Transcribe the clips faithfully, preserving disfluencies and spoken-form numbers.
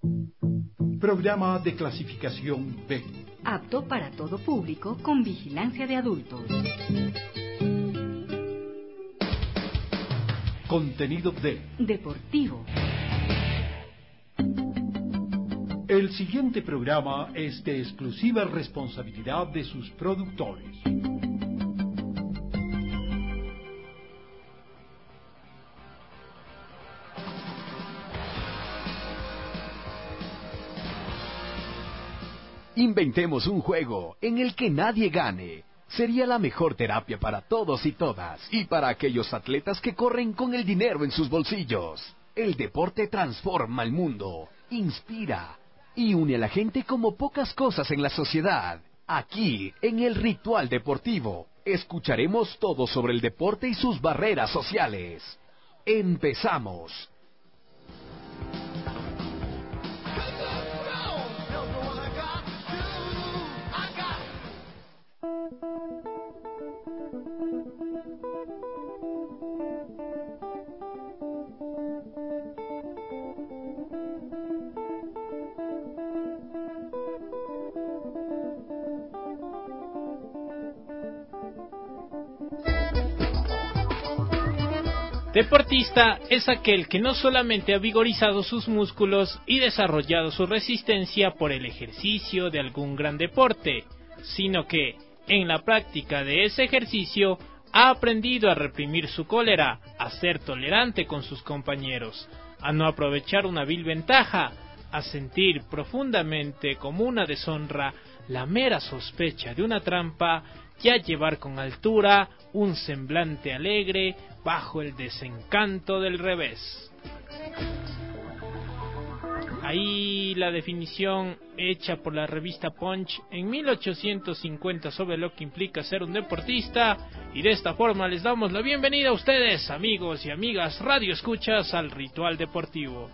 Programa de clasificación B. Apto para todo público con vigilancia de adultos. Contenido D. Deportivo. El siguiente programa es de exclusiva responsabilidad de sus productores. Inventemos un juego en el que nadie gane. Sería la mejor terapia para todos y todas, y para aquellos atletas que corren con el dinero en sus bolsillos. El deporte transforma el mundo, inspira y une a la gente como pocas cosas en la sociedad. Aquí, en el Ritual Deportivo, escucharemos todo sobre el deporte y sus barreras sociales. ¡Empezamos! Deportista es aquel que no solamente ha vigorizado sus músculos y desarrollado su resistencia por el ejercicio de algún gran deporte, sino que, en la práctica de ese ejercicio, ha aprendido a reprimir su cólera, a ser tolerante con sus compañeros, a no aprovechar una vil ventaja, a sentir profundamente como una deshonra la mera sospecha de una trampa y a llevar con altura un semblante alegre bajo el desencanto del revés. Ahí la definición hecha por la revista Punch en mil ochocientos cincuenta sobre lo que implica ser un deportista, y de esta forma les damos la bienvenida a ustedes, amigos y amigas radio escuchas, al Ritual Deportivo.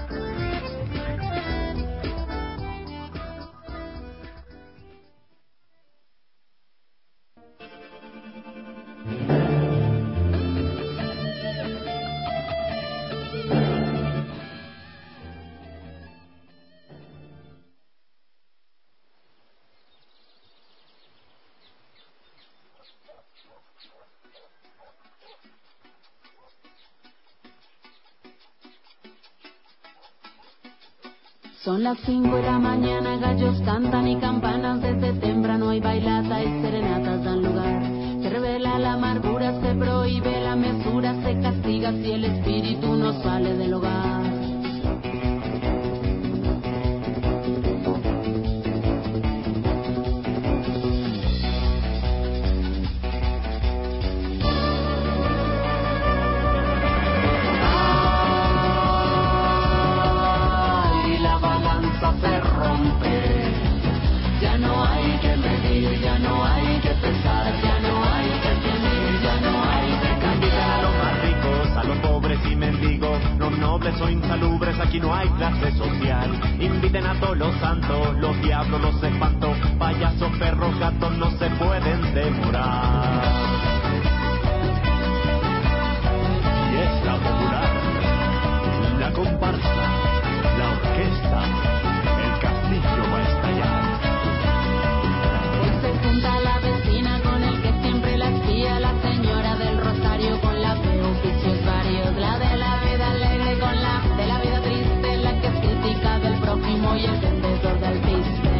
Son las cinco de la mañana, gallos cantan y campanas desde temprano hay bailata y serenatas dan lugar. Se revela la amargura, se prohíbe la mesura, se castiga si el espíritu no sale del hogar. O insalubres, aquí no hay clase social. Inviten a todos los santos, los diablos, los espantos, payasos, perros, gatos, no se pueden demorar. Fiesta popular, la comparsa, la orquesta, el castillo va a estallar. Hoy se junta la vecina con el que siempre la espía, la señora del rosario con la fe, oficios varios, la de la vida alegre con la de la vida triste, la que es crítica del prójimo y el vendedor del piste.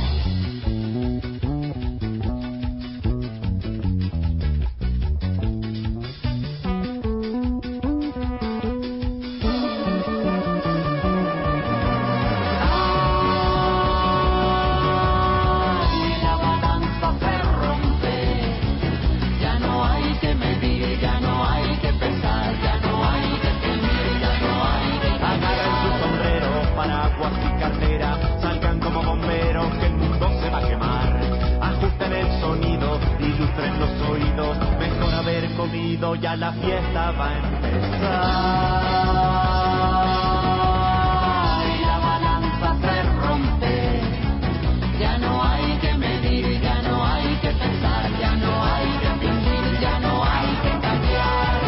Ya la fiesta va a empezar. Y la balanza se rompe. Ya no hay que medir, ya no hay que pensar, ya no hay que fingir, ya no hay que cambiar.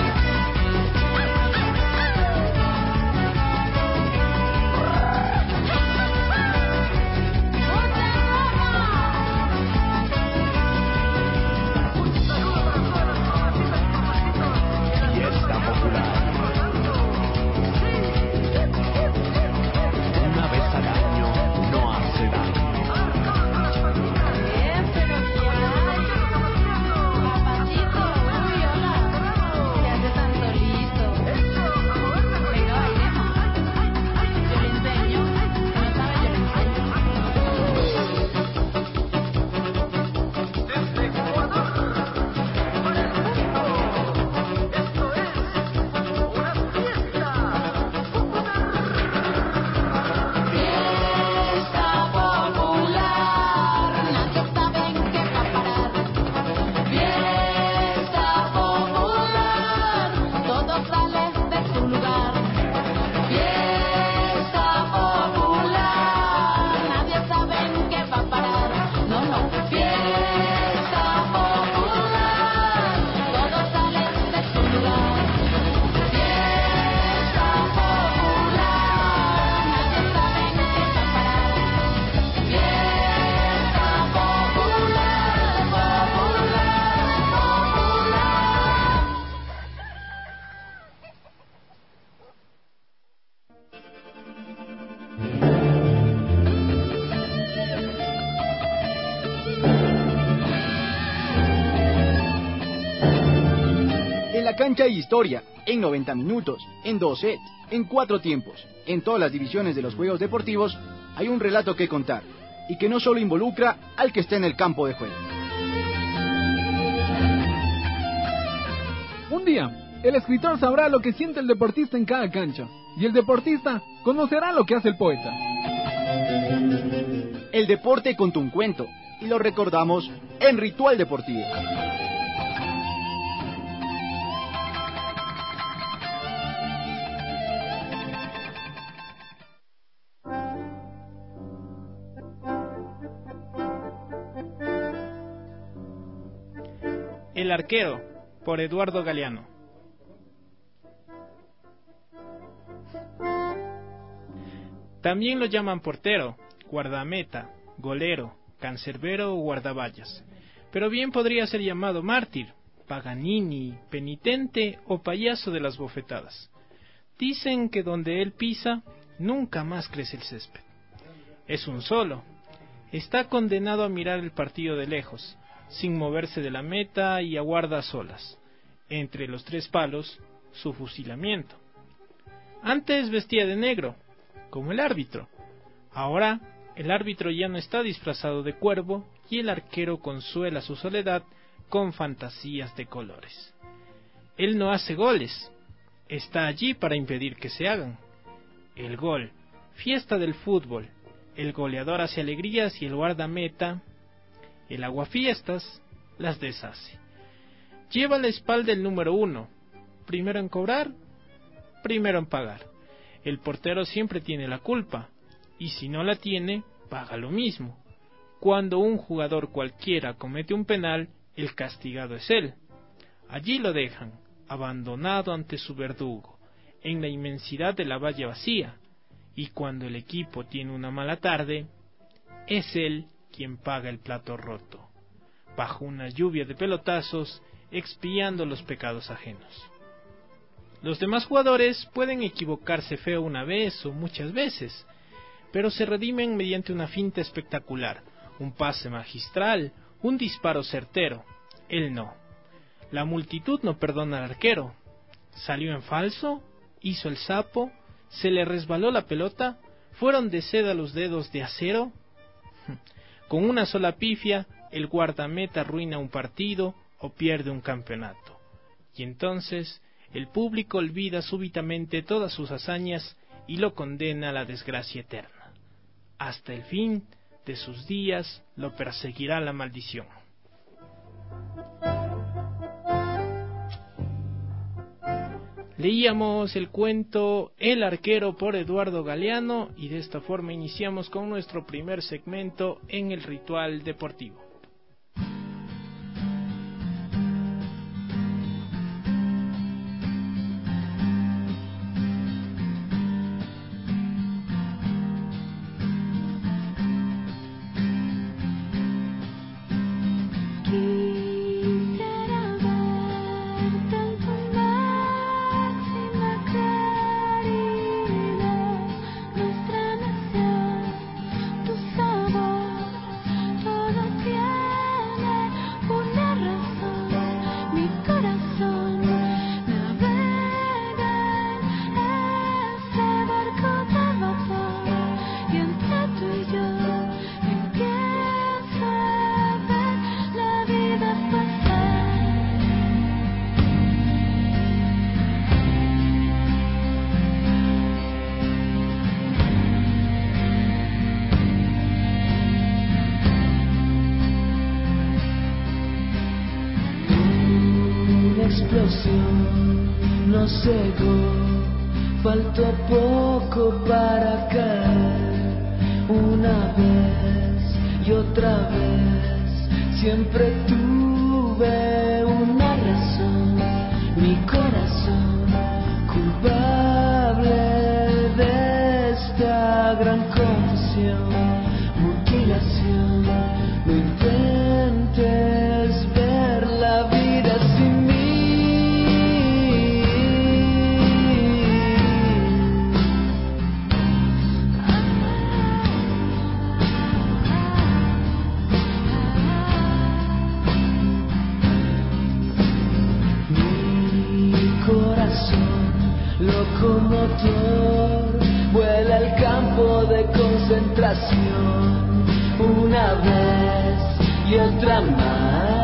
cancha hay historia, en noventa minutos, en dos sets, en cuatro tiempos. En todas las divisiones de los juegos deportivos hay un relato que contar, y que no solo involucra al que está en el campo de juego. Un día, el escritor sabrá lo que siente el deportista en cada cancha, y el deportista conocerá lo que hace el poeta. El deporte contó un cuento, y lo recordamos en Ritual Deportivo. El arquero, por Eduardo Galeano. También lo llaman portero, guardameta, golero, cancerbero o guardaballas, pero bien podría ser llamado mártir, Paganini, penitente o payaso de las bofetadas. Dicen que donde él pisa, nunca más crece el césped. Es un solo. Está condenado a mirar el partido de lejos, sin moverse de la meta y aguarda a solas, entre los tres palos, su fusilamiento. Antes vestía de negro, como el árbitro. Ahora, el árbitro ya no está disfrazado de cuervo y el arquero consuela su soledad con fantasías de colores. Él no hace goles, está allí para impedir que se hagan. El gol, fiesta del fútbol, el goleador hace alegrías y el guardameta, el aguafiestas, las deshace. Lleva a la espalda el número uno, primero en cobrar, primero en pagar. El portero siempre tiene la culpa, y si no la tiene, paga lo mismo. Cuando un jugador cualquiera comete un penal, el castigado es él. Allí lo dejan, abandonado ante su verdugo, en la inmensidad de la valla vacía, y cuando el equipo tiene una mala tarde, es él quien paga el plato roto, bajo una lluvia de pelotazos, expiando los pecados ajenos. Los demás jugadores pueden equivocarse feo una vez o muchas veces, pero se redimen mediante una finta espectacular, un pase magistral, un disparo certero. Él no. La multitud no perdona al arquero. Salió en falso, hizo el sapo, se le resbaló la pelota, fueron de seda los dedos de acero. Con una sola pifia, el guardameta arruina un partido o pierde un campeonato. Y entonces, el público olvida súbitamente todas sus hazañas y lo condena a la desgracia eterna. Hasta el fin de sus días lo perseguirá la maldición. Leíamos el cuento El arquero por Eduardo Galeano y de esta forma iniciamos con nuestro primer segmento en el Ritual Deportivo. Nos cegó, faltó poco para caer. Una vez y otra vez, siempre tuve una razón. Mi corazón, culpable de esta gran confusión, mutilación. No intentes ver la vida sin mí. tentación una vez y otra más.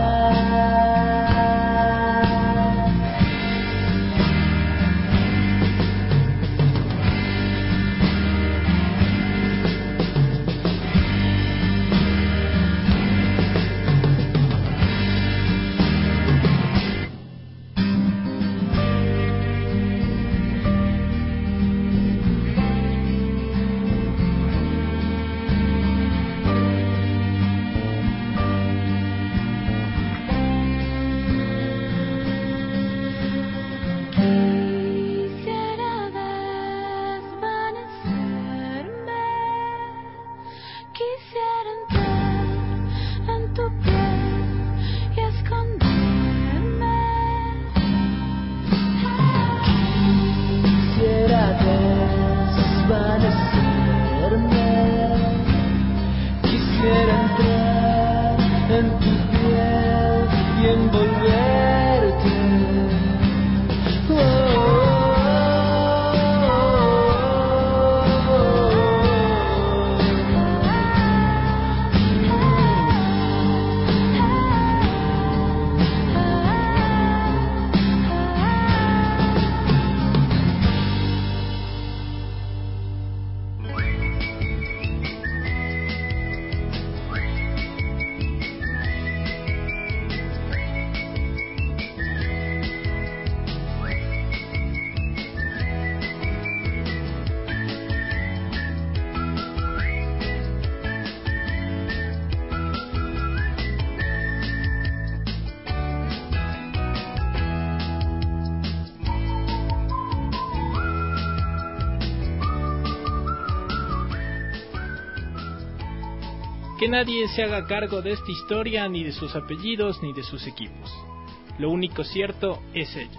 Que nadie se haga cargo de esta historia, ni de sus apellidos, ni de sus equipos. Lo único cierto es ello.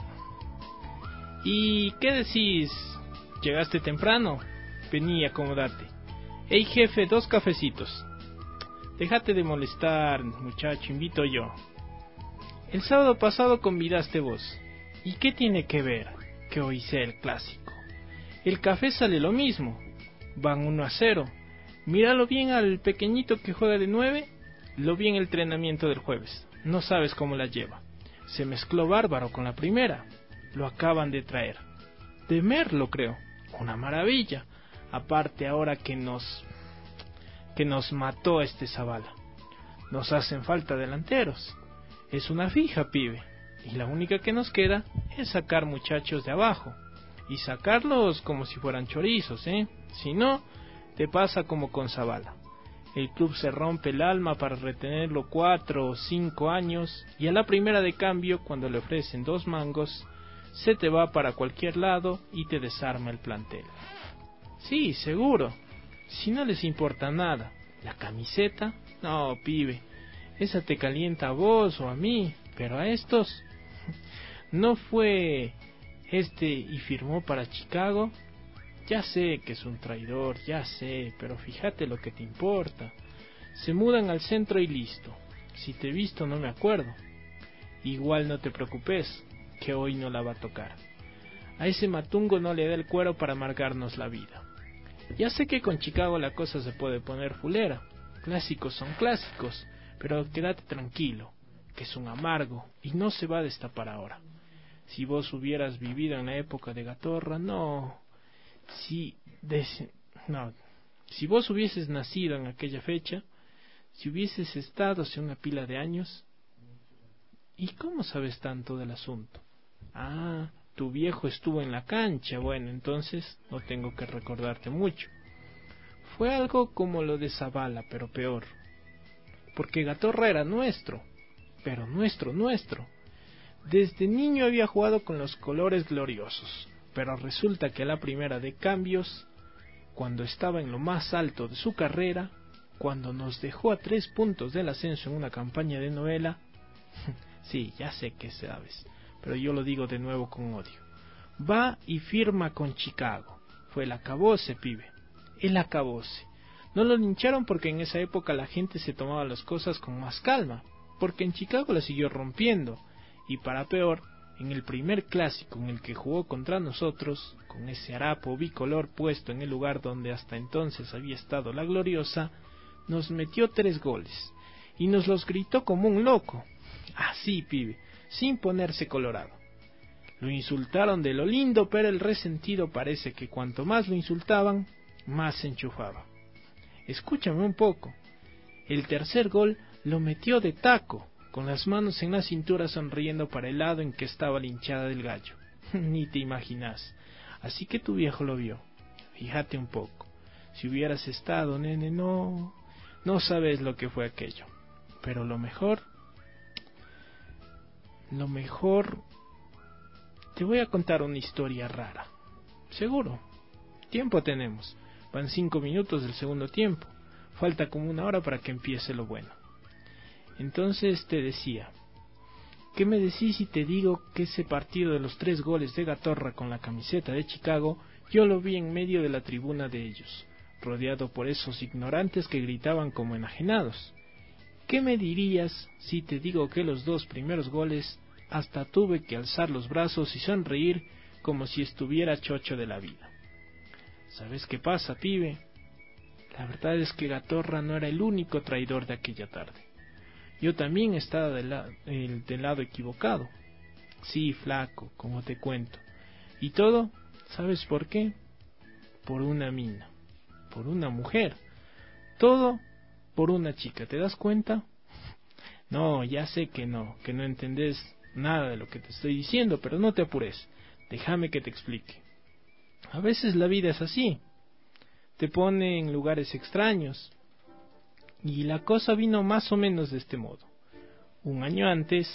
¿Y qué decís? ¿Llegaste temprano? Vení, acomodate. Ey jefe, dos cafecitos. Déjate de molestar, muchacho, invito yo. El sábado pasado convidaste vos. ¿Y qué tiene que ver que hoy sea el clásico? El café sale lo mismo. Van uno a cero. Míralo bien al pequeñito que juega de nueve. Lo vi en el entrenamiento del jueves. No sabes cómo la lleva. Se mezcló bárbaro con la primera. Lo acaban de traer. De Merlo, creo. Una maravilla. Aparte ahora que nos... que nos mató este Zavala. Nos hacen falta delanteros. Es una fija, pibe. Y la única que nos queda es sacar muchachos de abajo. Y sacarlos como si fueran chorizos, ¿eh? Si no... te pasa como con Zavala. El club se rompe el alma para retenerlo cuatro o cinco años y a la primera de cambio, cuando le ofrecen dos mangos, se te va para cualquier lado y te desarma el plantel. Sí, seguro. Si no les importa nada. La camiseta, no, pibe. Esa te calienta a vos o a mí, pero a estos... ¿No fue este y firmó para Chicago? Ya sé que es un traidor, ya sé, pero fíjate lo que te importa. Se mudan al centro y listo. Si te he visto no me acuerdo. Igual no te preocupes, que hoy no la va a tocar. A ese matungo no le da el cuero para amargarnos la vida. Ya sé que con Chicago la cosa se puede poner fulera. Clásicos son clásicos, pero quédate tranquilo, que es un amargo y no se va a destapar ahora. Si vos hubieras vivido en la época de Gatorra, no... Si, des... no, si vos hubieses nacido en aquella fecha, si hubieses estado hace una pila de años... ¿Y cómo sabes tanto del asunto? Ah, tu viejo estuvo en la cancha, bueno, entonces no tengo que recordarte mucho. Fue algo como lo de Zavala, pero peor. Porque Gatorra era nuestro, pero nuestro, nuestro. Desde niño había jugado con los colores gloriosos. Pero resulta que a la primera de cambios, cuando estaba en lo más alto de su carrera, cuando nos dejó a tres puntos del ascenso en una campaña de novela, sí, ya sé que sabes, pero yo lo digo de nuevo con odio, va y firma con Chicago. Fue el acabose, pibe, el acabose. No lo lincharon porque en esa época la gente se tomaba las cosas con más calma, porque en Chicago la siguió rompiendo, y para peor, en el primer clásico en el que jugó contra nosotros, con ese harapo bicolor puesto en el lugar donde hasta entonces había estado la gloriosa, nos metió tres goles, y nos los gritó como un loco, así pibe, sin ponerse colorado. Lo insultaron de lo lindo, pero el resentido parece que cuanto más lo insultaban, más se enchufaba. Escúchame un poco, el tercer gol lo metió de taco, con las manos en la cintura sonriendo para el lado en que estaba la hinchada del gallo. Ni te imaginas. Así que tu viejo lo vio. Fíjate un poco. Si hubieras estado, nene, no... No sabes lo que fue aquello. Pero lo mejor... Lo mejor... Te voy a contar una historia rara. Seguro. Tiempo tenemos. Van cinco minutos del segundo tiempo. Falta como una hora para que empiece lo bueno. Entonces te decía, ¿qué me decís si te digo que ese partido de los tres goles de Gatorra con la camiseta de Chicago, yo lo vi en medio de la tribuna de ellos, rodeado por esos ignorantes que gritaban como enajenados? ¿Qué me dirías si te digo que los dos primeros goles hasta tuve que alzar los brazos y sonreír como si estuviera chocho de la vida? ¿Sabes qué pasa, pibe? La verdad es que Gatorra no era el único traidor de aquella tarde. Yo también estaba del, la, el, del lado equivocado. Sí, flaco, como te cuento. Y todo, ¿sabes por qué? Por una mina, por una mujer. Todo por una chica, ¿te das cuenta? No, ya sé que no, que no entendés nada de lo que te estoy diciendo, pero no te apures. Déjame que te explique. A veces la vida es así. Te pone en lugares extraños. Y la cosa vino más o menos de este modo. Un año antes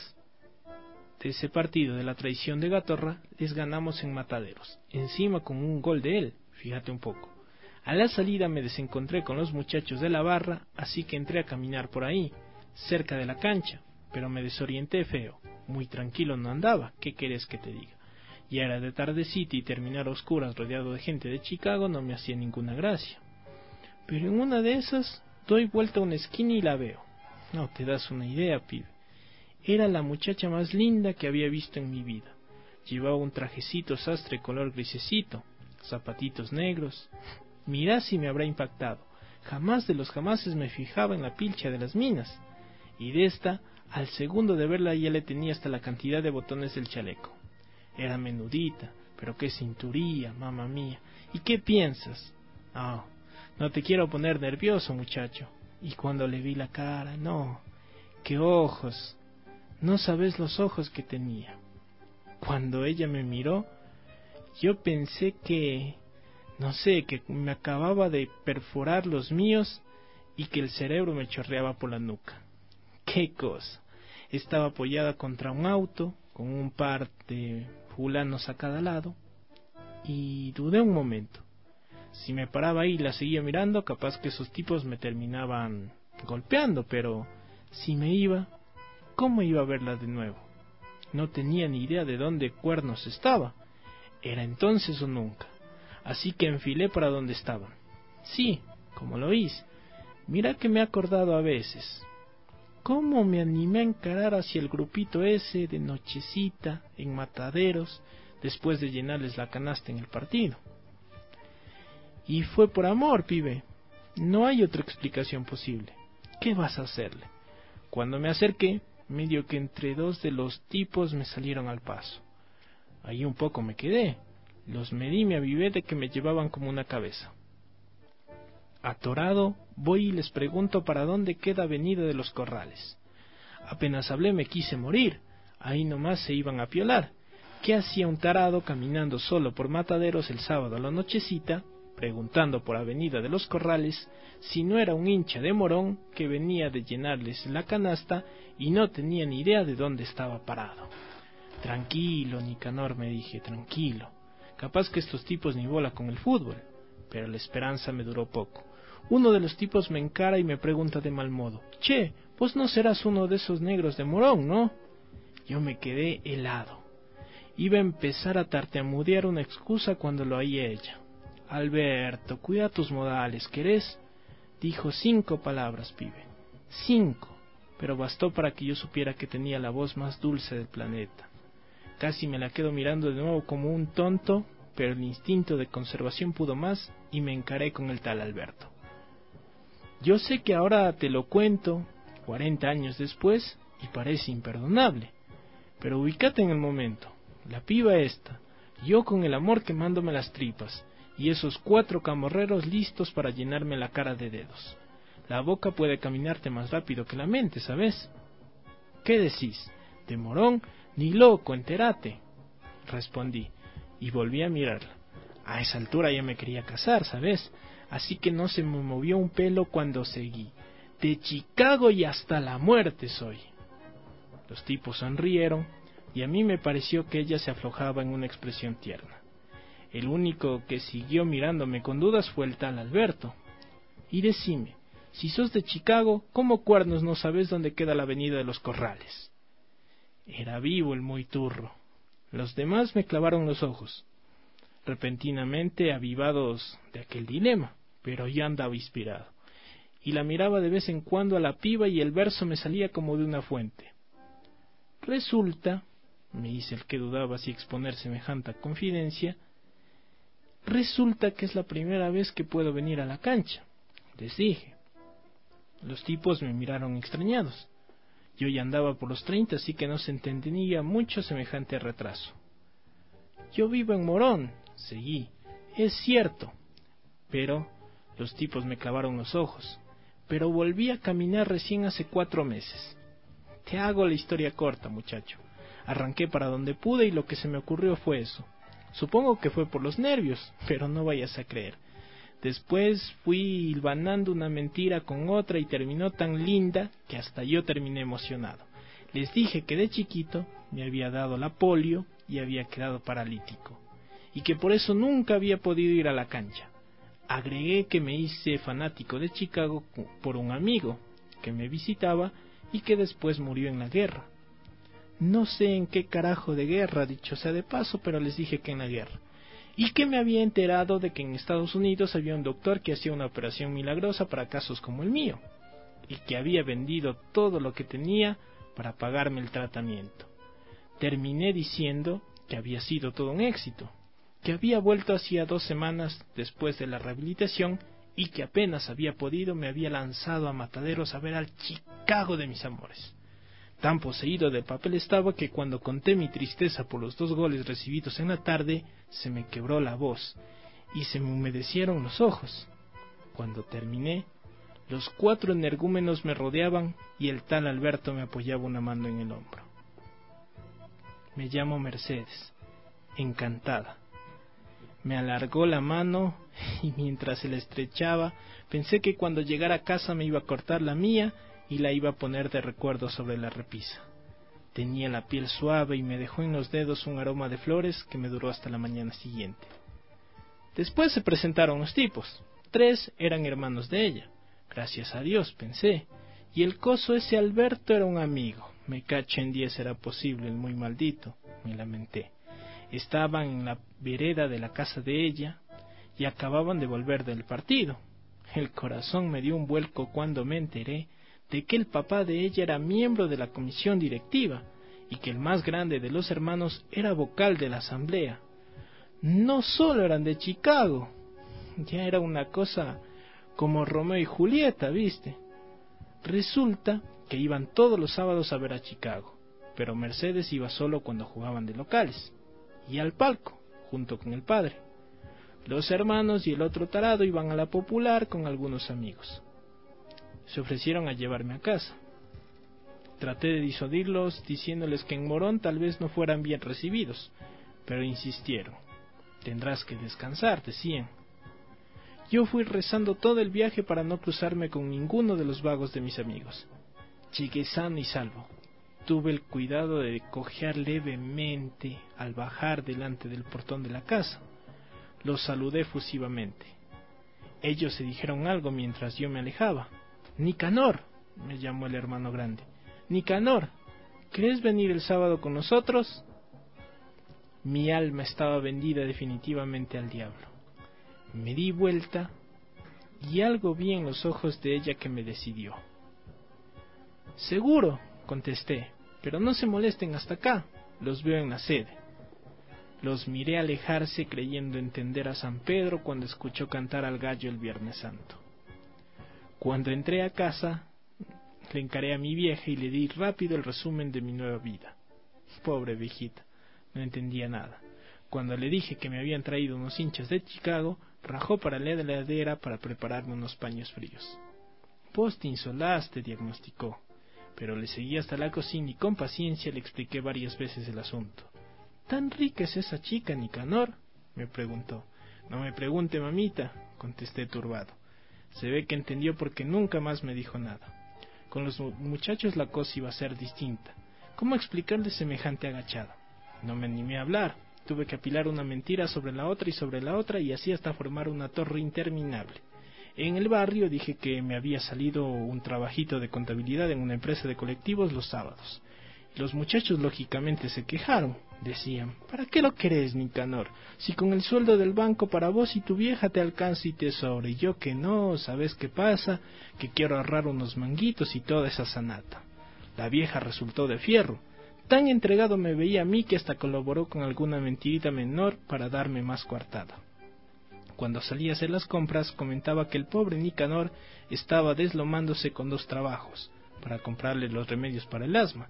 de ese partido de la traición de Gatorra, les ganamos en Mataderos, encima con un gol de él, fíjate un poco. A la salida me desencontré con los muchachos de la barra, así que entré a caminar por ahí, cerca de la cancha, pero me desorienté feo, muy tranquilo no andaba, ¿qué querés que te diga? Ya era de tardecita y terminar a oscuras rodeado de gente de Chicago no me hacía ninguna gracia. Pero en una de esas... doy vuelta a una esquina y la veo. No te das una idea, pibe. Era la muchacha más linda que había visto en mi vida. Llevaba un trajecito sastre color grisecito, zapatitos negros. Mirá si me habrá impactado. Jamás de los jamases me fijaba en la pilcha de las minas. Y de esta, al segundo de verla ya le tenía hasta la cantidad de botones del chaleco. Era menudita, pero qué cinturía, mamá mía. ¿Y qué piensas? Ah... No te quiero poner nervioso, muchacho. Y cuando le vi la cara, no, qué ojos, no sabes los ojos que tenía. Cuando ella me miró, yo pensé que, no sé, que me acababa de perforar los míos y que el cerebro me chorreaba por la nuca. Qué cosa. Estaba apoyada contra un auto, con un par de fulanos a cada lado, y dudé un momento. Si me paraba ahí y la seguía mirando, capaz que esos tipos me terminaban golpeando, pero si me iba, ¿cómo iba a verla de nuevo? No tenía ni idea de dónde cuernos estaba. Era entonces o nunca. Así que enfilé para donde estaban. Sí, como lo hice. Mira que me he acordado a veces. ¿Cómo me animé a encarar hacia el grupito ese de nochecita en Mataderos después de llenarles la canasta en el partido? Y fue por amor, pibe. No hay otra explicación posible. ¿Qué vas a hacerle? Cuando me acerqué, medio que entre dos de los tipos me salieron al paso. Ahí un poco me quedé. Los medí y me avivé de que me llevaban como una cabeza. Atorado, voy y les pregunto para dónde queda Avenida de los Corrales. Apenas hablé me quise morir. Ahí nomás se iban a piolar. ¿Qué hacía un tarado caminando solo por Mataderos el sábado a la nochecita, preguntando por Avenida de los Corrales, si no era un hincha de Morón que venía de llenarles la canasta y no tenía ni idea de dónde estaba parado? Tranquilo, Nicanor, me dije, tranquilo. Capaz que estos tipos ni bola con el fútbol. Pero la esperanza me duró poco. Uno de los tipos me encara y me pregunta de mal modo: «Che, vos no serás uno de esos negros de Morón, ¿no?» Yo me quedé helado. Iba a empezar a tartamudear una excusa cuando lo oí ella. «Alberto, cuida tus modales, ¿querés?», dijo cinco palabras, pibe. Cinco, pero bastó para que yo supiera que tenía la voz más dulce del planeta. Casi me la quedo mirando de nuevo como un tonto, pero el instinto de conservación pudo más y me encaré con el tal Alberto. Yo sé que ahora te lo cuento, cuarenta años después, y parece imperdonable, pero ubícate en el momento. La piba esta, yo con el amor quemándome las tripas, y esos cuatro camorreros listos para llenarme la cara de dedos. La boca puede caminarte más rápido que la mente, ¿sabes? ¿Qué decís? De morón, ni loco, entérate. Respondí, y volví a mirarla. A esa altura ya me quería casar, ¿sabes? Así que no se me movió un pelo cuando seguí. De Chicago y hasta la muerte soy. Los tipos sonrieron, y a mí me pareció que ella se aflojaba en una expresión tierna. El único que siguió mirándome con dudas fue el tal Alberto. Y decime, si sos de Chicago, ¿cómo cuernos no sabes dónde queda la avenida de los Corrales? Era vivo el muy turro. Los demás me clavaron los ojos, repentinamente avivados de aquel dilema, pero yo andaba inspirado, y la miraba de vez en cuando a la piba y el verso me salía como de una fuente. Resulta, me hice el que dudaba si exponer semejante confidencia, resulta que es la primera vez que puedo venir a la cancha, les dije. Los tipos me miraron extrañados. Yo ya andaba por los treinta, así que no se entendía mucho semejante retraso. Yo vivo en Morón, seguí, es cierto, pero los tipos me clavaron los ojos, pero volví a caminar recién hace cuatro meses. Te hago la historia corta, muchacho. Arranqué para donde pude y lo que se me ocurrió fue eso. Supongo que fue por los nervios, pero no vayas a creer. Después fui hilvanando una mentira con otra y terminó tan linda que hasta yo terminé emocionado. Les dije que de chiquito me había dado la polio y había quedado paralítico, y que por eso nunca había podido ir a la cancha. Agregué que me hice fanático de Chicago por un amigo que me visitaba y que después murió en la guerra. No sé en qué carajo de guerra, dicho sea de paso, pero les dije que en la guerra. Y que me había enterado de que en Estados Unidos había un doctor que hacía una operación milagrosa para casos como el mío, y que había vendido todo lo que tenía para pagarme el tratamiento. Terminé diciendo que había sido todo un éxito, que había vuelto hacía dos semanas después de la rehabilitación y que apenas había podido me había lanzado a Mataderos a ver al Chicago de mis amores. Tan poseído de papel estaba que cuando conté mi tristeza por los dos goles recibidos en la tarde, se me quebró la voz y se me humedecieron los ojos. Cuando terminé, los cuatro energúmenos me rodeaban y el tal Alberto me apoyaba una mano en el hombro. Me llamo Mercedes, encantada. Me alargó la mano y mientras se la estrechaba, pensé que cuando llegara a casa me iba a cortar la mía y la iba a poner de recuerdo sobre la repisa. Tenía la piel suave y me dejó en los dedos un aroma de flores que me duró hasta la mañana siguiente. Después se presentaron los tipos. Tres eran hermanos de ella. Gracias a Dios, pensé. Y el coso ese Alberto era un amigo. Me cacho en diez era posible, el muy maldito, me lamenté. Estaban en la vereda de la casa de ella y acababan de volver del partido. El corazón me dio un vuelco cuando me enteré de que el papá de ella era miembro de la comisión directiva y que el más grande de los hermanos era vocal de la asamblea. No solo eran de Chicago, ya era una cosa como Romeo y Julieta, ¿viste? Resulta que iban todos los sábados a ver a Chicago, pero Mercedes iba solo cuando jugaban de locales, y al palco, junto con el padre. Los hermanos y el otro tarado iban a la popular con algunos amigos. Se ofrecieron a llevarme a casa. Traté de disuadirlos diciéndoles que en Morón tal vez no fueran bien recibidos, pero insistieron. Tendrás que descansar, decían. Yo fui rezando todo el viaje para no cruzarme con ninguno de los vagos de mis amigos. Llegué sano y salvo. Tuve el cuidado de cojear levemente al bajar delante del portón de la casa. Los saludé efusivamente. Ellos se dijeron algo mientras yo me alejaba. Nicanor, me llamó el hermano grande. Nicanor, ¿querés venir el sábado con nosotros? Mi alma estaba vendida definitivamente al diablo. Me di vuelta y algo vi en los ojos de ella que me decidió. Seguro, contesté, pero no se molesten hasta acá. los veo en la sede. Los miré alejarse creyendo entender a San Pedro cuando escuchó cantar al gallo el Viernes Santo. Cuando entré a casa, le encaré a mi vieja y le di rápido el resumen de mi nueva vida. Pobre viejita, no entendía nada. Cuando le dije que me habían traído unos hinchas de Chicago, rajó para la heladera para prepararme unos paños fríos. Post insolaste, diagnosticó, pero le seguí hasta la cocina y con paciencia le expliqué varias veces el asunto. ¿Tan rica es esa chica, Nicanor?, me preguntó. No me pregunte, mamita, contesté turbado. Se ve que entendió porque nunca más me dijo nada. Con los muchachos la cosa iba a ser distinta. ¿Cómo explicarle semejante agachada? No me animé a hablar. Tuve que apilar una mentira sobre la otra y sobre la otra y así hasta formar una torre interminable. En el barrio dije que me había salido un trabajito de contabilidad en una empresa de colectivos los sábados. Los muchachos lógicamente se quejaron. Decían, ¿para qué lo querés, Nicanor? Si con el sueldo del banco para vos y tu vieja te alcanza y te sobra. Y yo que no, ¿sabes qué pasa? Que quiero ahorrar unos manguitos y toda esa sanata. La vieja resultó de fierro. Tan entregado me veía a mí que hasta colaboró con alguna mentirita menor para darme más coartada. Cuando salí a hacer las compras, comentaba que el pobre Nicanor estaba deslomándose con dos trabajos para comprarle los remedios para el asma.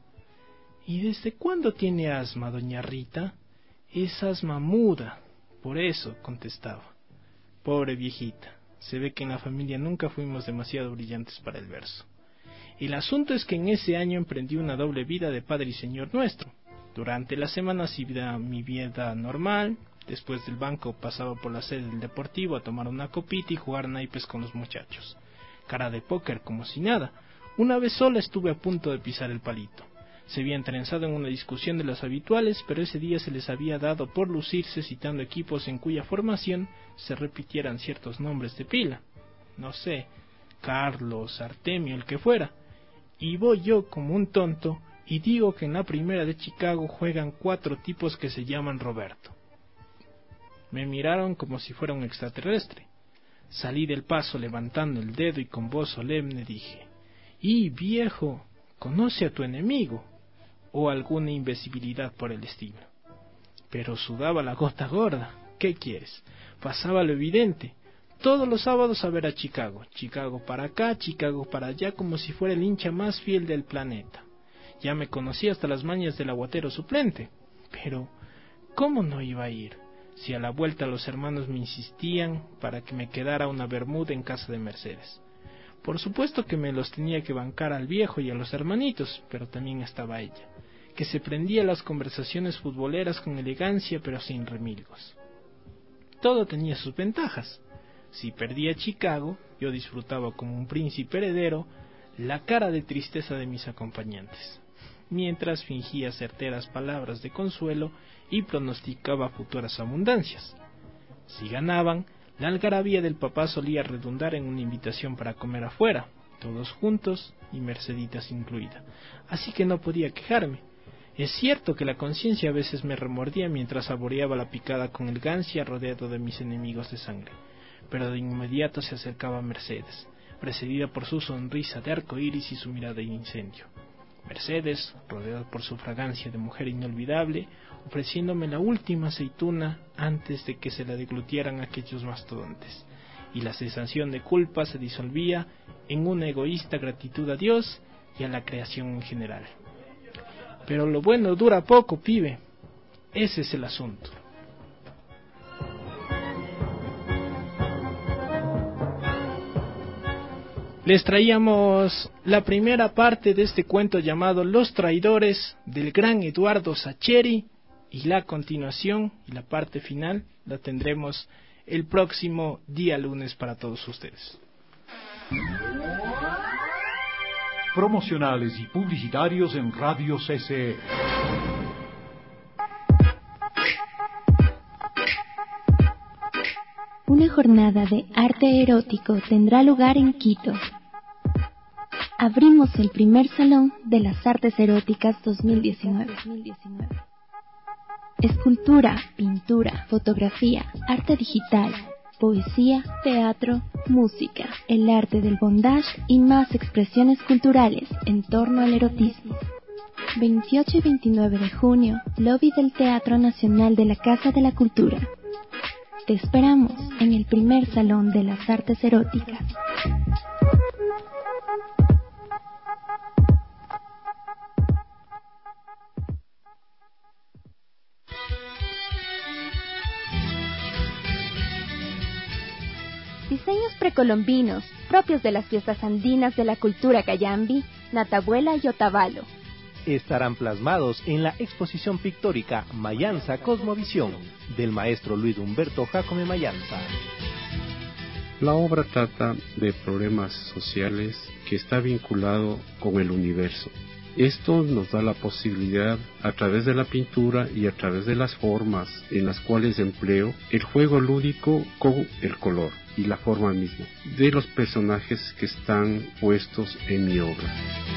¿Y desde cuándo tiene asma, doña Rita? Es asma muda. Por eso, contestaba. Pobre viejita, se ve que en la familia nunca fuimos demasiado brillantes para el verso. El asunto es que en ese año emprendí una doble vida de Padre y Señor nuestro. Durante la semana hacía mi vida normal, después del banco pasaba por la sede del Deportivo a tomar una copita y jugar naipes con los muchachos. Cara de póker como si nada. Una vez sola estuve a punto de pisar el palito. Se habían trenzado en una discusión de las habituales, pero ese día se les había dado por lucirse citando equipos en cuya formación se repitieran ciertos nombres de pila. No sé, Carlos, Artemio, el que fuera. Y voy yo como un tonto y digo que en la primera de Chicago juegan cuatro tipos que se llaman Roberto. Me miraron como si fuera un extraterrestre. Salí del paso levantando el dedo y con voz solemne dije, ¡y viejo, conoce a tu enemigo! O alguna imbecilidad por el estilo. Pero sudaba la gota gorda. ¿Qué quieres? Pasaba lo evidente. Todos los sábados a ver a Chicago. Chicago para acá, Chicago para allá, como si fuera el hincha más fiel del planeta. Ya me conocía hasta las mañas del aguatero suplente. Pero, ¿cómo no iba a ir? Si a la vuelta los hermanos me insistían para que me quedara una bermuda en casa de Mercedes. Por supuesto que me los tenía que bancar al viejo y a los hermanitos, pero también estaba ella, que se prendía las conversaciones futboleras con elegancia pero sin remilgos. Todo tenía sus ventajas. Si perdía Chicago, yo disfrutaba como un príncipe heredero la cara de tristeza de mis acompañantes, mientras fingía certeras palabras de consuelo y pronosticaba futuras abundancias. Si ganaban, la algarabía del papá solía redundar en una invitación para comer afuera, todos juntos y Merceditas incluida, así que no podía quejarme. Es cierto que la conciencia a veces me remordía mientras saboreaba la picada con elegancia rodeado de mis enemigos de sangre, pero de inmediato se acercaba Mercedes, precedida por su sonrisa de arco iris y su mirada de incendio. Mercedes, rodeada por su fragancia de mujer inolvidable, ofreciéndome la última aceituna antes de que se la deglutieran aquellos mastodontes, y la sensación de culpa se disolvía en una egoísta gratitud a Dios y a la creación en general. Pero lo bueno dura poco, pibe. Ese es el asunto. Les traíamos la primera parte de este cuento llamado Los Traidores del gran Eduardo Sacheri, y la continuación y la parte final la tendremos el próximo día lunes para todos ustedes. Promocionales y publicitarios en Radio C C E. Una jornada de arte erótico tendrá lugar en Quito. Abrimos el primer salón de las artes eróticas dos mil diecinueve. Escultura, pintura, fotografía, arte digital, poesía, teatro, música, el arte del bondage y más expresiones culturales en torno al erotismo. veintiocho y veintinueve de junio, lobby del Teatro Nacional de la Casa de la Cultura. Te esperamos en el primer Salón de las Artes Eróticas. Diseños precolombinos, propios de las fiestas andinas de la cultura cayambi, Natabuela y Otavalo. Estarán plasmados en la exposición pictórica Mayanza Cosmovisión, del maestro Luis Humberto Jacome Mayanza. La obra trata de problemas sociales que está vinculado con el universo. Esto nos da la posibilidad, a través de la pintura y a través de las formas en las cuales empleo, el juego lúdico con el color y la forma misma de los personajes que están puestos en mi obra.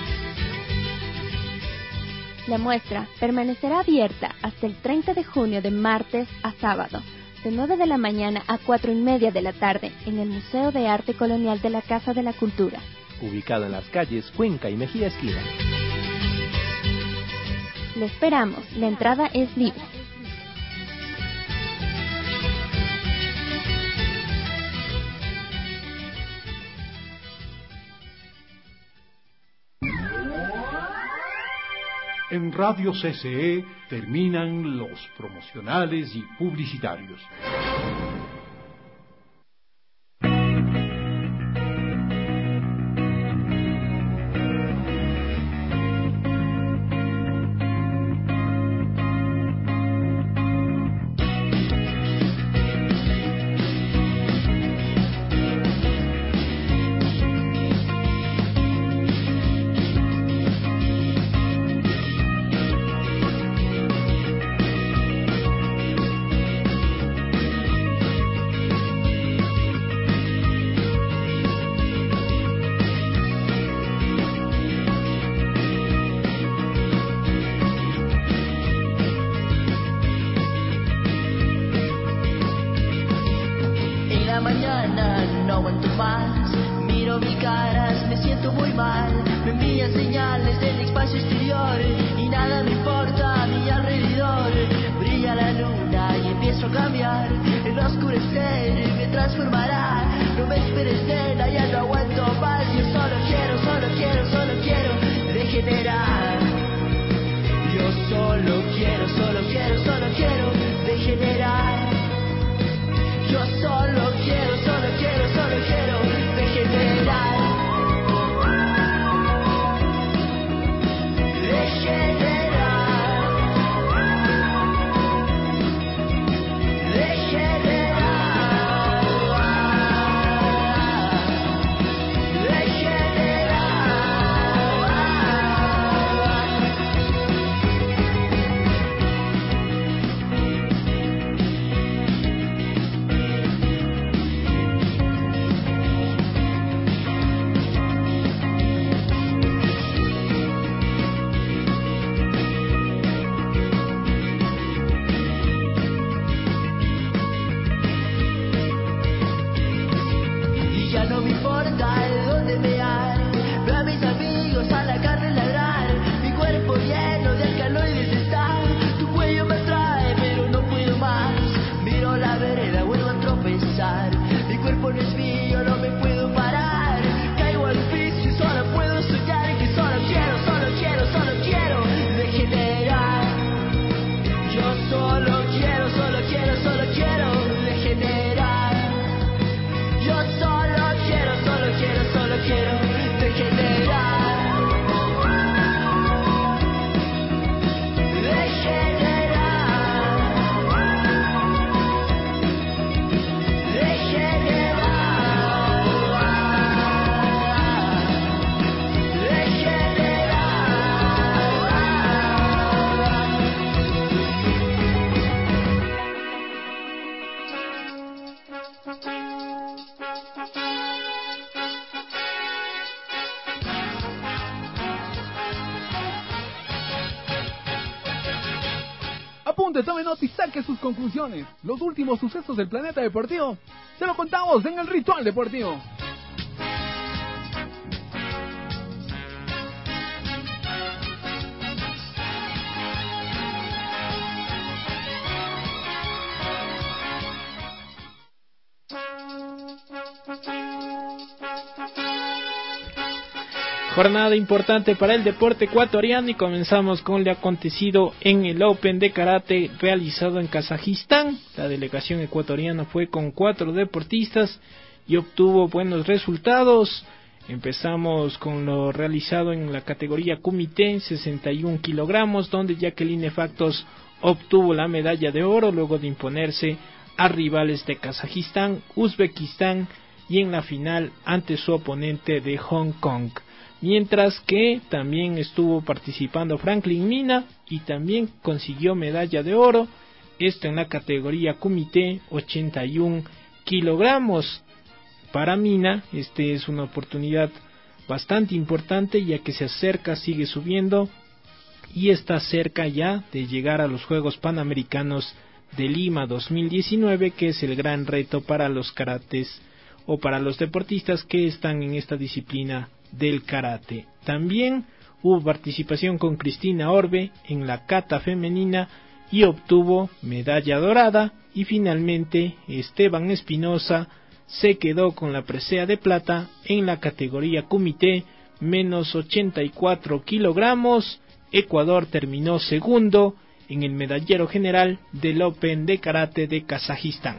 La muestra permanecerá abierta hasta el treinta de junio de martes a sábado, de nueve de la mañana a cuatro y media de la tarde, en el Museo de Arte Colonial de la Casa de la Cultura, ubicado en las calles Cuenca y Mejía Esquina. Le esperamos, la entrada es libre. En Radio C C E terminan los promocionales y publicitarios. Apunte, tome nota y saque sus conclusiones. Los últimos sucesos del planeta deportivo se lo contamos en el Ritual Deportivo. Jornada importante para el deporte ecuatoriano y comenzamos con lo acontecido en el Open de Karate realizado en Kazajistán. La delegación ecuatoriana fue con cuatro deportistas y obtuvo buenos resultados. Empezamos con lo realizado en la categoría Kumite, sesenta y un kilogramos, donde Jacqueline Factos obtuvo la medalla de oro luego de imponerse a rivales de Kazajistán, Uzbekistán y en la final ante su oponente de Hong Kong. Mientras que también estuvo participando Franklin Mina y también consiguió medalla de oro, esto en la categoría Kumite, ochenta y un kilogramos. Para Mina, este es una oportunidad bastante importante ya que se acerca, sigue subiendo y está cerca ya de llegar a los Juegos Panamericanos de Lima dos mil diecinueve, que es el gran reto para los karates o para los deportistas que están en esta disciplina del karate. También hubo participación con Cristina Orbe en la kata femenina y obtuvo medalla dorada, y finalmente Esteban Espinosa se quedó con la presea de plata en la categoría Kumite menos ochenta y cuatro kilogramos. Ecuador terminó segundo en el medallero general del Open de Karate de Kazajistán.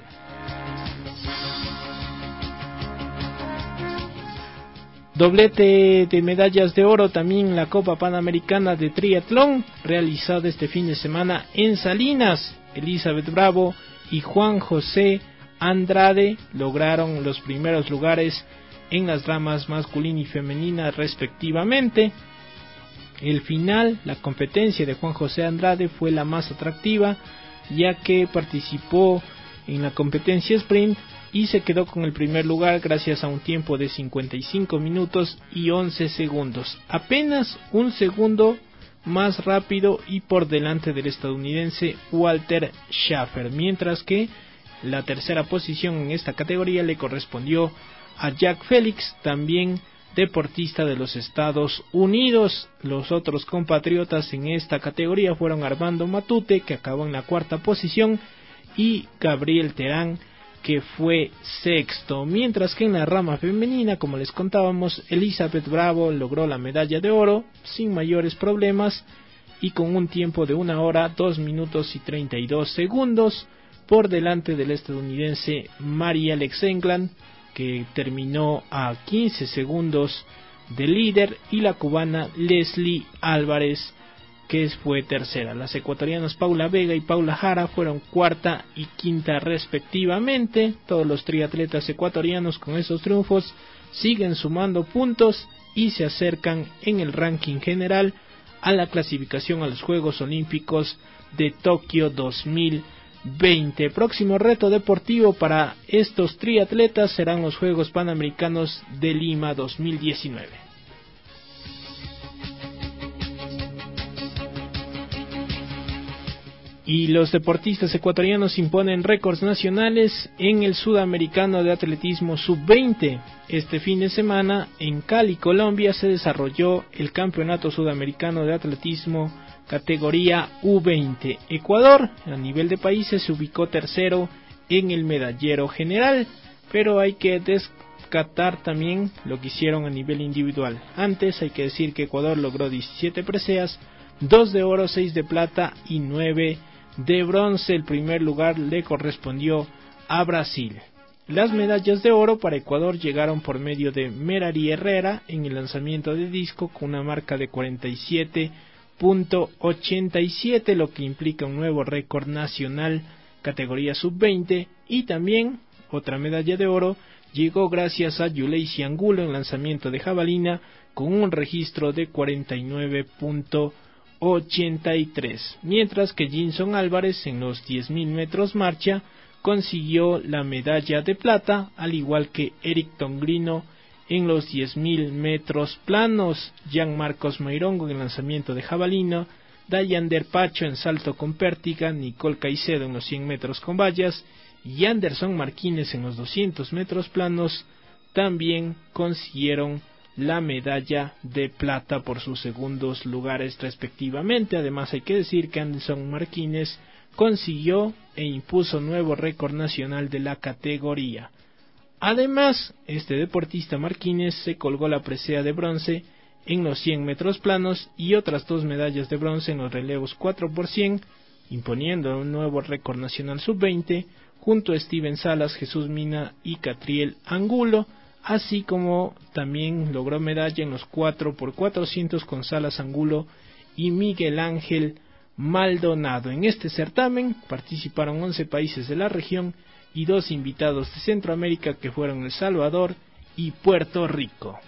Doblete de medallas de oro también en la Copa Panamericana de Triatlón, realizada este fin de semana en Salinas. Elizabeth Bravo y Juan José Andrade lograron los primeros lugares en las ramas masculina y femenina respectivamente. El final, la competencia de Juan José Andrade fue la más atractiva, ya que participó en la competencia sprint y se quedó con el primer lugar gracias a un tiempo de cincuenta y cinco minutos y once segundos, apenas un segundo más rápido y por delante del estadounidense Walter Schaffer, mientras que la tercera posición en esta categoría le correspondió a Jack Félix, también deportista de los Estados Unidos. Los otros compatriotas en esta categoría fueron Armando Matute, que acabó en la cuarta posición, y Gabriel Terán, que fue sexto, mientras que en la rama femenina, como les contábamos, Elizabeth Bravo logró la medalla de oro sin mayores problemas y con un tiempo de una hora, dos minutos y treinta y dos segundos, por delante del estadounidense Mary Alex England, que terminó a quince segundos de líder, y la cubana Leslie Álvarez, que fue tercera. Las ecuatorianas Paula Vega y Paula Jara fueron cuarta y quinta respectivamente. Todos los triatletas ecuatorianos con esos triunfos siguen sumando puntos y se acercan en el ranking general a la clasificación a los Juegos Olímpicos de Tokio dos mil veinte. Próximo reto deportivo para estos triatletas serán los Juegos Panamericanos de Lima dos mil diecinueve. Y los deportistas ecuatorianos imponen récords nacionales en el Sudamericano de Atletismo sub veinte. Este fin de semana en Cali, Colombia, se desarrolló el Campeonato Sudamericano de Atletismo categoría U veinte. Ecuador, a nivel de países, se ubicó tercero en el medallero general, pero hay que rescatar también lo que hicieron a nivel individual. Antes hay que decir que Ecuador logró diecisiete preseas, dos de oro, seis de plata y nueve de bronce. El primer lugar le correspondió a Brasil. Las medallas de oro para Ecuador llegaron por medio de Merari Herrera en el lanzamiento de disco con una marca de cuarenta y siete punto ochenta y siete, lo que implica un nuevo récord nacional categoría sub veinte, y también otra medalla de oro llegó gracias a Yuleisi Angulo en lanzamiento de jabalina con un registro de cuarenta y nueve punto ochenta y tres, mientras que Jinson Álvarez en los diez mil metros marcha consiguió la medalla de plata, al igual que Eric Tongrino en los diez mil metros planos, Jean Marcos Mairongo en lanzamiento de jabalina, Dayander Pacho en salto con pértiga, Nicole Caicedo en los cien metros con vallas y Anderson Martínez en los doscientos metros planos también consiguieron la medalla de plata por sus segundos lugares respectivamente. Además hay que decir que Anderson Martínez consiguió e impuso nuevo récord nacional de la categoría. Además, este deportista Martínez se colgó la presea de bronce en los cien metros planos y otras dos medallas de bronce en los relevos cuatro por cien, imponiendo un nuevo récord nacional sub veinte, junto a Steven Salas, Jesús Mina y Catriel Angulo, así como también logró medalla en los cuatro por cuatrocientos con Salas Angulo y Miguel Ángel Maldonado. En este certamen participaron once países de la región y dos invitados de Centroamérica, que fueron El Salvador y Puerto Rico.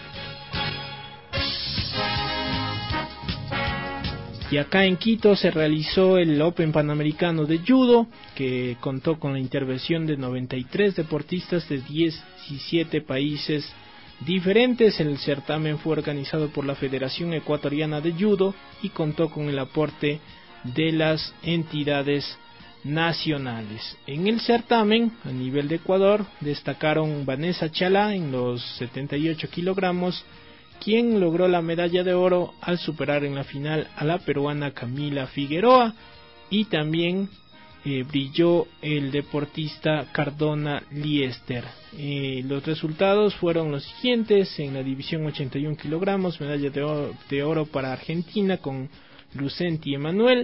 Y acá en Quito se realizó el Open Panamericano de Judo, que contó con la intervención de noventa y tres deportistas de diecisiete países diferentes. El certamen fue organizado por la Federación Ecuatoriana de Judo y contó con el aporte de las entidades nacionales. En el certamen, a nivel de Ecuador, destacaron Vanessa Chalá en los setenta y ocho kilogramos, quien logró la medalla de oro al superar en la final a la peruana Camila Figueroa, y también eh, brilló el deportista Cardona Liester. Eh, los resultados fueron los siguientes: en la división ochenta y uno kilogramos, medalla de oro, de oro para Argentina con Lucenti Emanuel.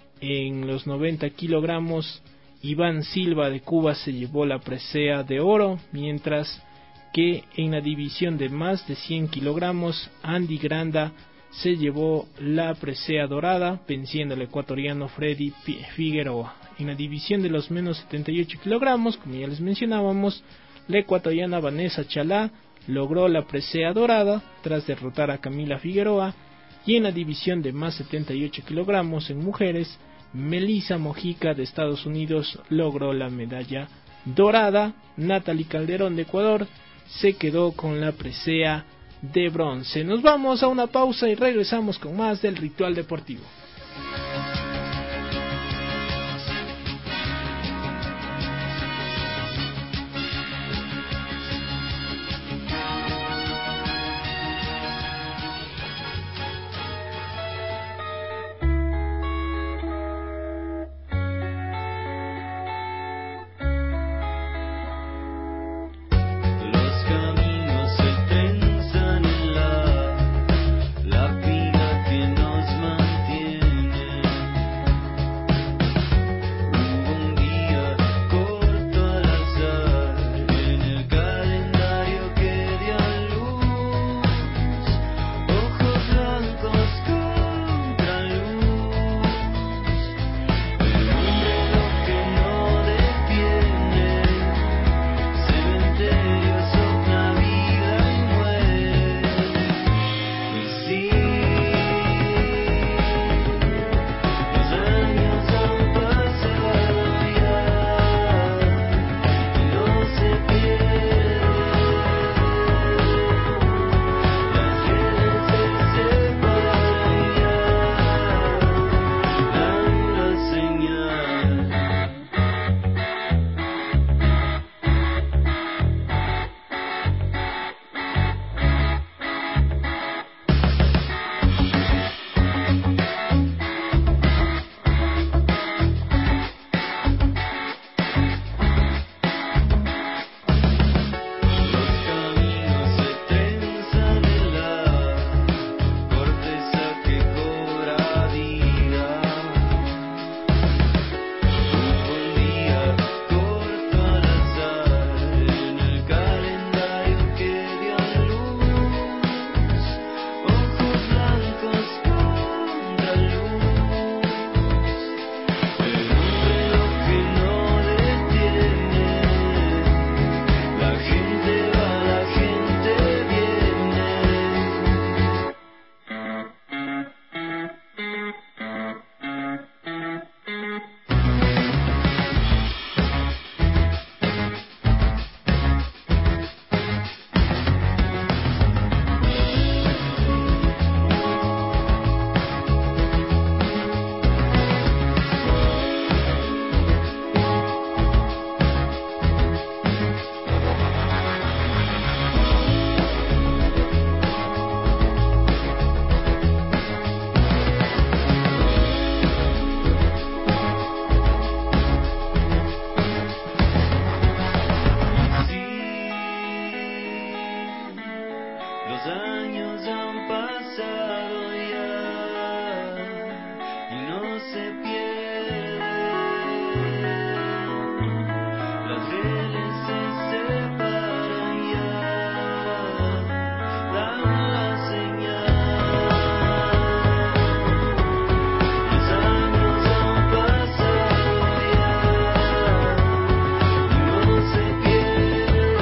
En los noventa kilogramos, Iván Silva de Cuba se llevó la presea de oro, mientras que en la división de más de cien kilogramos, Andy Granda se llevó la presea dorada, venciendo al ecuatoriano Freddy Figueroa. En la división de los menos setenta y ocho kilogramos, como ya les mencionábamos, la ecuatoriana Vanessa Chalá logró la presea dorada tras derrotar a Camila Figueroa. Y en la división de más setenta y ocho kilogramos en mujeres, Melissa Mojica de Estados Unidos logró la medalla dorada. Natalie Calderón de Ecuador se quedó con la presea de bronce. Nos vamos a una pausa y regresamos con más del Ritual Deportivo. La vida que nos mantiene Los años han pasado ya y no se pierden. Las redes se separan ya, dan la señal. Los años han pasado ya y no se pierden.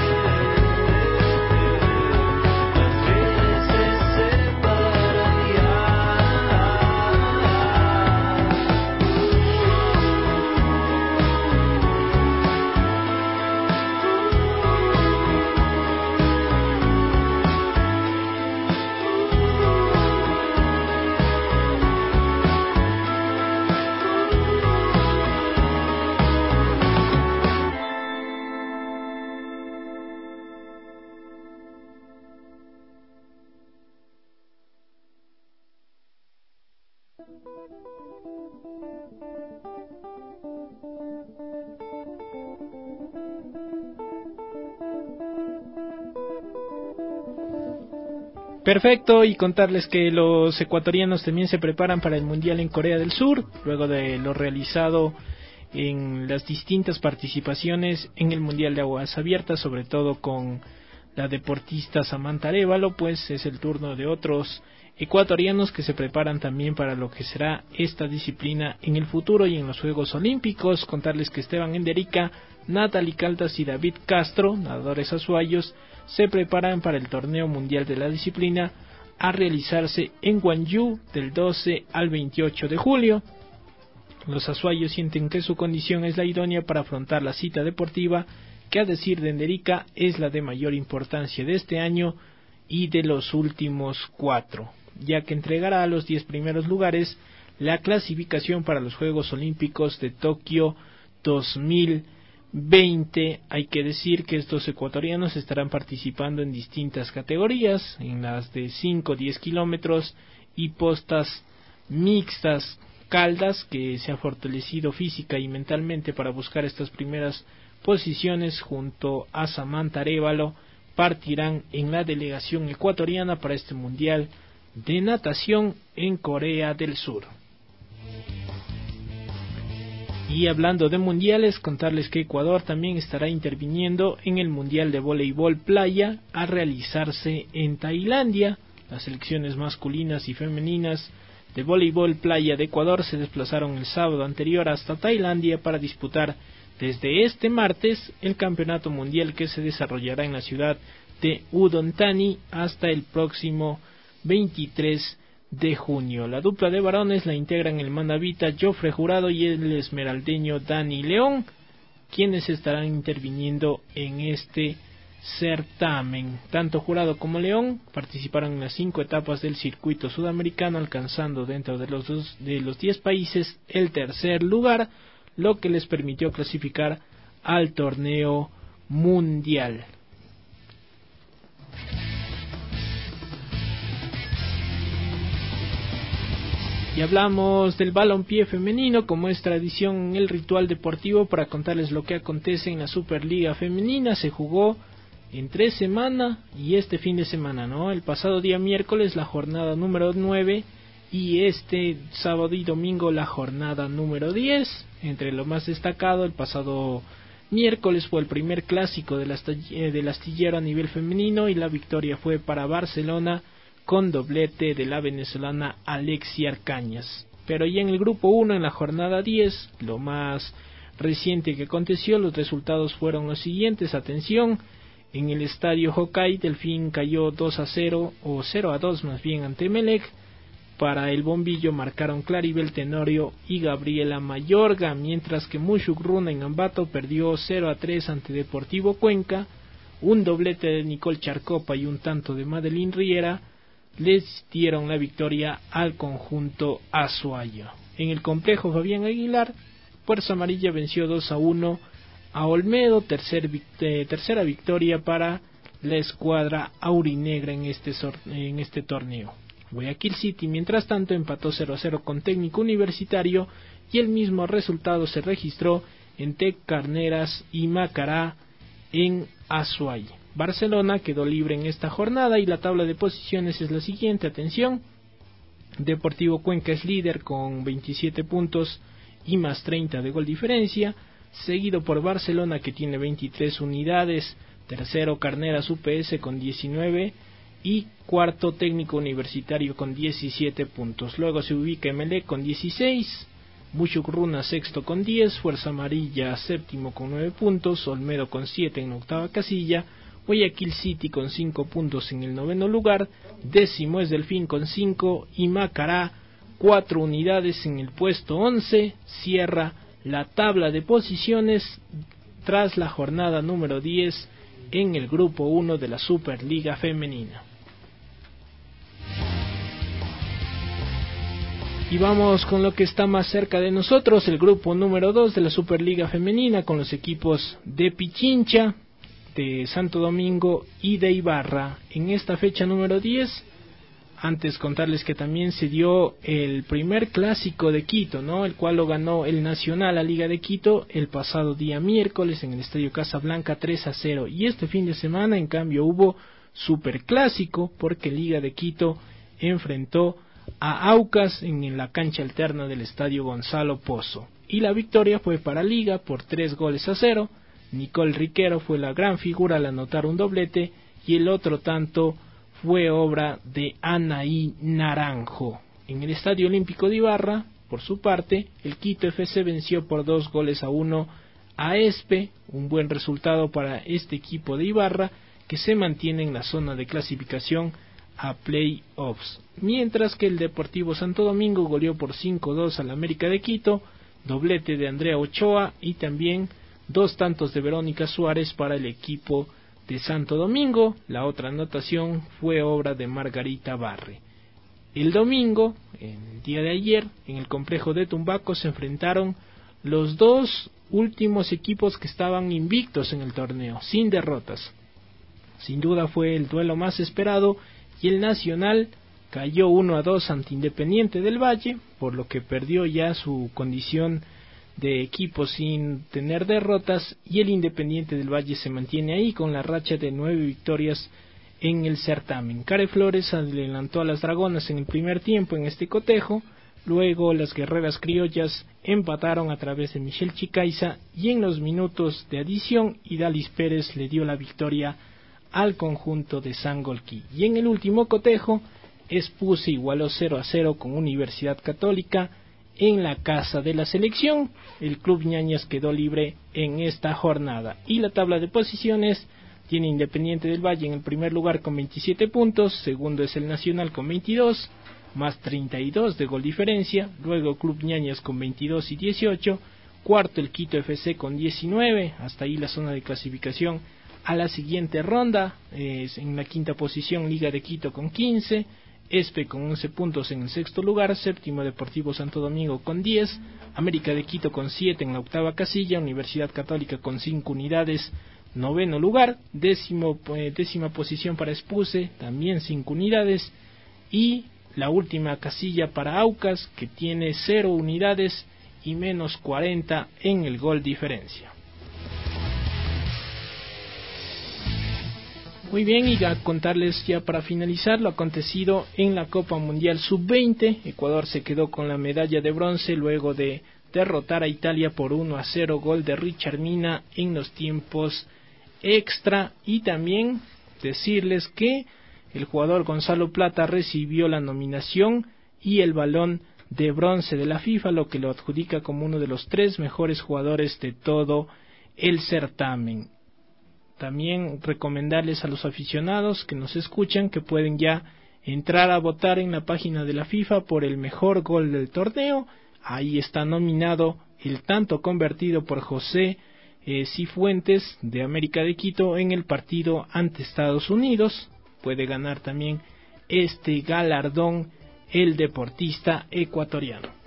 Las redes se separan ya. Perfecto, y contarles que los ecuatorianos también se preparan para el Mundial en Corea del Sur, luego de lo realizado en las distintas participaciones en el Mundial de Aguas Abiertas, sobre todo con la deportista Samantha Arévalo, pues es el turno de otros ecuatorianos que se preparan también para lo que será esta disciplina en el futuro y en los Juegos Olímpicos. Contarles que Esteban Enderica, Natalie Caldas y David Castro, nadadores azuayos, se preparan para el torneo mundial de la disciplina a realizarse en Gwangju del doce al veintiocho de julio. Los azuayos sienten que su condición es la idónea para afrontar la cita deportiva, que a decir de Enderica es la de mayor importancia de este año y de los últimos cuatro, ya que entregará a los diez primeros lugares la clasificación para los Juegos Olímpicos de Tokio dos mil veinte. Hay que decir que estos ecuatorianos estarán participando en distintas categorías, en las de cinco a diez kilómetros y postas mixtas. Caldas, que se ha fortalecido física y mentalmente para buscar estas primeras posiciones junto a Samantha Arévalo, partirán en la delegación ecuatoriana para este Mundial de Natación en Corea del Sur. Y hablando de mundiales, contarles que Ecuador también estará interviniendo en el Mundial de Voleibol Playa a realizarse en Tailandia. Las selecciones masculinas y femeninas de voleibol playa de Ecuador se desplazaron el sábado anterior hasta Tailandia para disputar desde este martes el campeonato mundial, que se desarrollará en la ciudad de Udon Thani hasta el próximo veintitrés de junio. La dupla de varones la integran el manabita Jofre Jurado y el esmeraldeño Dani León, quienes estarán interviniendo en este certamen. Tanto Jurado como León participaron en las cinco etapas del circuito sudamericano, alcanzando dentro de los dos, de los diez países el tercer lugar, lo que les permitió clasificar al torneo mundial. Y hablamos del balompié femenino, como es tradición en el ritual deportivo, para contarles lo que acontece en la Superliga Femenina. Se jugó entre semana y este fin de semana, ¿no? El pasado día miércoles la jornada número nueve y este sábado y domingo la jornada número diez. Entre lo más destacado, el pasado miércoles fue el primer clásico del del astillero a nivel femenino y la victoria fue para Barcelona con doblete de la venezolana Alexia Arcañas. Pero ya en el grupo uno, en la jornada diez, lo más reciente que aconteció, los resultados fueron los siguientes. Atención, en el estadio Hokkaido, Delfín cayó dos a cero, o cero a dos más bien, ante Emelec. Para el bombillo marcaron Claribel Tenorio y Gabriela Mayorga, mientras que Mushugruna en Ambato perdió cero a tres ante Deportivo Cuenca. Un doblete de Nicole Charcopa y un tanto de Madeline Riera les dieron la victoria al conjunto azuayo. En el complejo Fabián Aguilar, Fuerza Amarilla venció dos a uno a Olmedo, tercer, eh, tercera victoria para la escuadra aurinegra en este, en este torneo. Guayaquil City, mientras tanto, empató cero a cero con Técnico Universitario y el mismo resultado se registró en Tec Carneras y Macará en Azuay. Barcelona quedó libre en esta jornada y la tabla de posiciones es la siguiente, atención. Deportivo Cuenca es líder con veintisiete puntos y más treinta de gol diferencia, seguido por Barcelona que tiene veintitrés unidades, tercero Carneras U P S con diecinueve y cuarto Técnico Universitario con diecisiete puntos. Luego se ubica Emelec con dieciséis, Buchucruna sexto con diez, Fuerza Amarilla séptimo con nueve puntos, Olmedo con siete en la octava casilla, Guayaquil City con cinco puntos en el noveno lugar, décimo es Delfín con cinco y Macará cuatro unidades en el puesto once, cierra la tabla de posiciones tras la jornada número diez en el grupo uno de la Superliga Femenina. Y vamos con lo que está más cerca de nosotros, el grupo número dos de la Superliga Femenina, con los equipos de Pichincha, de Santo Domingo y de Ibarra. En esta fecha número diez, antes contarles que también se dio el primer clásico de Quito, ¿no? El cual lo ganó el Nacional, la Liga de Quito, el pasado día miércoles en el Estadio Casablanca tres a cero. Y este fin de semana, en cambio, hubo superclásico porque Liga de Quito enfrentó a Aucas en la cancha alterna del Estadio Gonzalo Pozo. Y la victoria fue para Liga por tres goles a cero. Nicole Riquero fue la gran figura al anotar un doblete y el otro tanto fue obra de Anaí Naranjo. En el Estadio Olímpico de Ibarra, por su parte, el Quito F C venció por dos goles a uno a Espe, un buen resultado para este equipo de Ibarra que se mantiene en la zona de clasificación a play-offs, mientras que el Deportivo Santo Domingo goleó por cinco a dos al América de Quito, doblete de Andrea Ochoa y también dos tantos de Verónica Suárez para el equipo de Santo Domingo. La otra anotación fue obra de Margarita Barre. El domingo, el día de ayer, en el complejo de Tumbaco se enfrentaron los dos últimos equipos que estaban invictos en el torneo, sin derrotas. Sin duda fue el duelo más esperado y el Nacional cayó uno a dos ante Independiente del Valle, por lo que perdió ya su condición de equipo sin tener derrotas, y el Independiente del Valle se mantiene ahí con la racha de nueve victorias en el certamen. Care Flores adelantó a las Dragonas en el primer tiempo en este cotejo, luego las Guerreras Criollas empataron a través de Michelle Chicaiza y en los minutos de adición Idalis Pérez le dio la victoria al conjunto de Sangolquí. Y en el último cotejo, Espuse igualó cero a cero con Universidad Católica en la casa de la selección. El Club Ñañas quedó libre en esta jornada. Y la tabla de posiciones tiene Independiente del Valle en el primer lugar con veintisiete puntos, segundo es el Nacional con veintidós, más treinta y dos de gol diferencia, luego Club Ñañas con veintidós y dieciocho, cuarto el Quito F C con diecinueve, hasta ahí la zona de clasificación a la siguiente ronda. Eh, en la quinta posición Liga de Quito con quince, Espe con once puntos en el sexto lugar, séptimo Deportivo Santo Domingo con diez, América de Quito con siete en la octava casilla, Universidad Católica con cinco unidades, noveno lugar, décimo, eh, décima posición para Espuse, también cinco unidades, y la última casilla para Aucas, que tiene cero unidades y menos cuarenta en el gol diferencia. Muy bien, y a contarles ya para finalizar lo acontecido en la Copa Mundial sub veinte. Ecuador se quedó con la medalla de bronce luego de derrotar a Italia por uno a cero, gol de Richard Mina en los tiempos extra. Y también decirles que el jugador Gonzalo Plata recibió la nominación y el balón de bronce de la FIFA, lo que lo adjudica como uno de los tres mejores jugadores de todo el certamen. También recomendarles a los aficionados que nos escuchan que pueden ya entrar a votar en la página de la FIFA por el mejor gol del torneo. Ahí está nominado el tanto convertido por José eh, Cifuentes de América de Quito en el partido ante Estados Unidos. Puede ganar también este galardón el deportista ecuatoriano.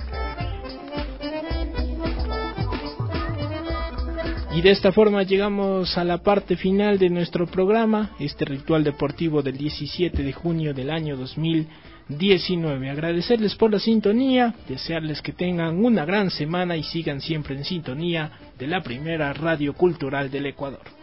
Y de esta forma llegamos a la parte final de nuestro programa, este ritual deportivo del diecisiete de junio del año dos mil diecinueve. Agradecerles por la sintonía, desearles que tengan una gran semana y sigan siempre en sintonía de la primera radio cultural del Ecuador.